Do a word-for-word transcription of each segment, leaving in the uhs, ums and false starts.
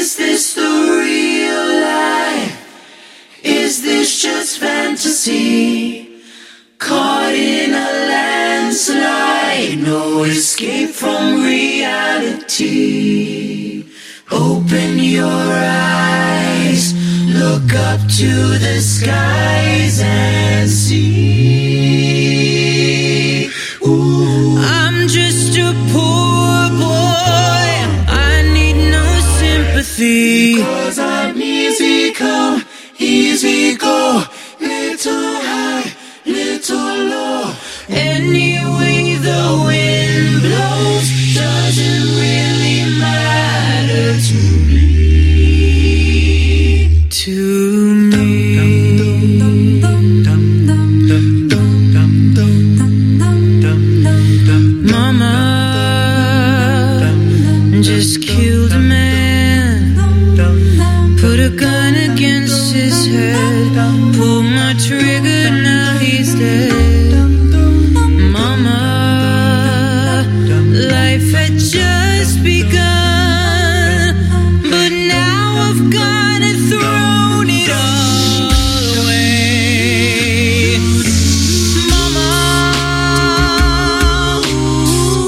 Is this the real life? Is this just fantasy? Caught in a landslide, no escape from reality. Open your eyes, look up to the skies and see. Ooh. I'm just a poor boy, I need no sympathy. Cause I'm easy come, easy go, little high, little low. Anyway the wind blows doesn't really matter to me. To me. Mama just killed a man, put a gun against his head, pulled my trigger, now he's dead. Mama, life had just begun, but now I've gone and thrown it all away. Mama, ooh,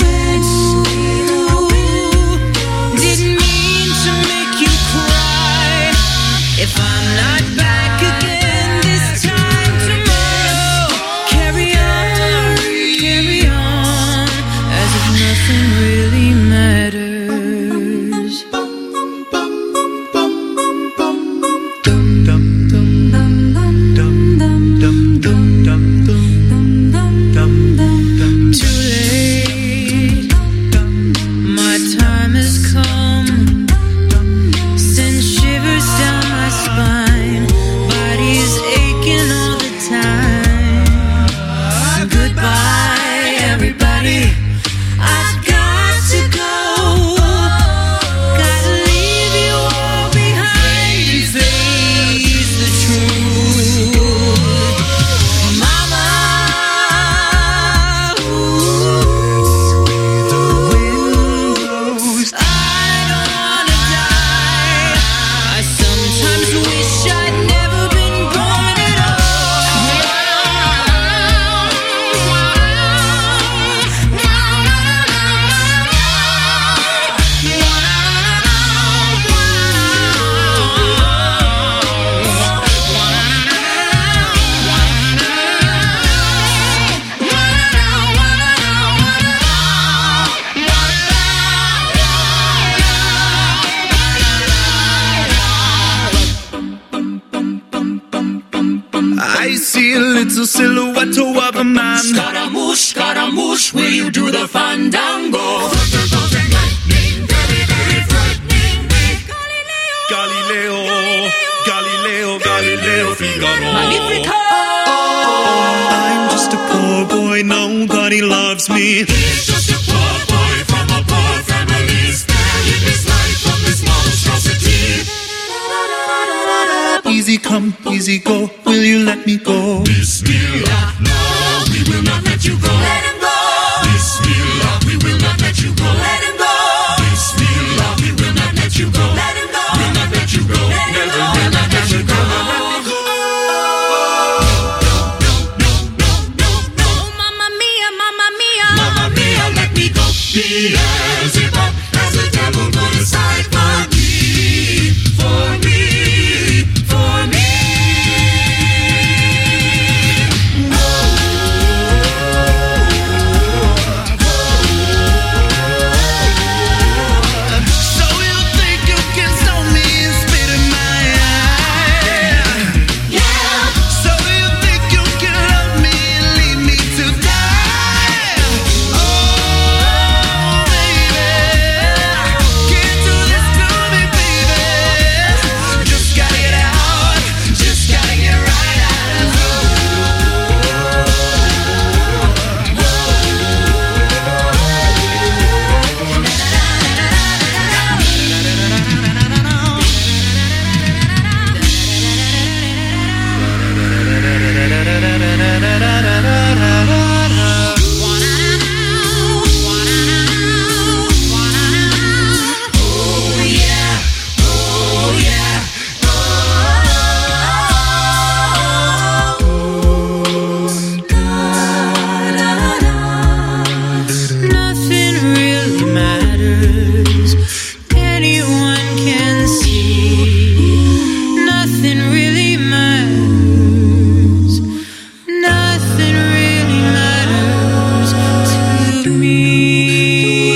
didn't mean to make you cry. If I'm not back again this time tomorrow, carry on, carry on, as if nothing really matters. Too late, my time has come, send shivers down my spine, body's aching all the time. Goodbye, everybody, I've got to go. Gotta leave you all behind and face the truth. Mama, ooh, I don't wanna die. I sometimes wish I'd never been born at I see a little silhouette of a man. Scaramouche, Scaramouche, will you do the fandango? Galileo, Galileo, Galileo, Figaro. Magnifico! I'm just a poor boy, nobody loves me. He's just a poor boy from a poor family, sparing his life from this monstrosity. Easy come, easy go, will you let me go? Bismillah, no, we will not let you go. Let him go. Bismillah, we will not let you go. Let him go. Bismillah, we will not let you go. Let him go. We'll not let you go. Never will not let you go. Mamma mia, mamma mia, mamma mia, let me go. Beelzebub, as the devil put aside for me, for me, for me. So you think you can matters. Anyone can see nothing really matters. Nothing really matters to me.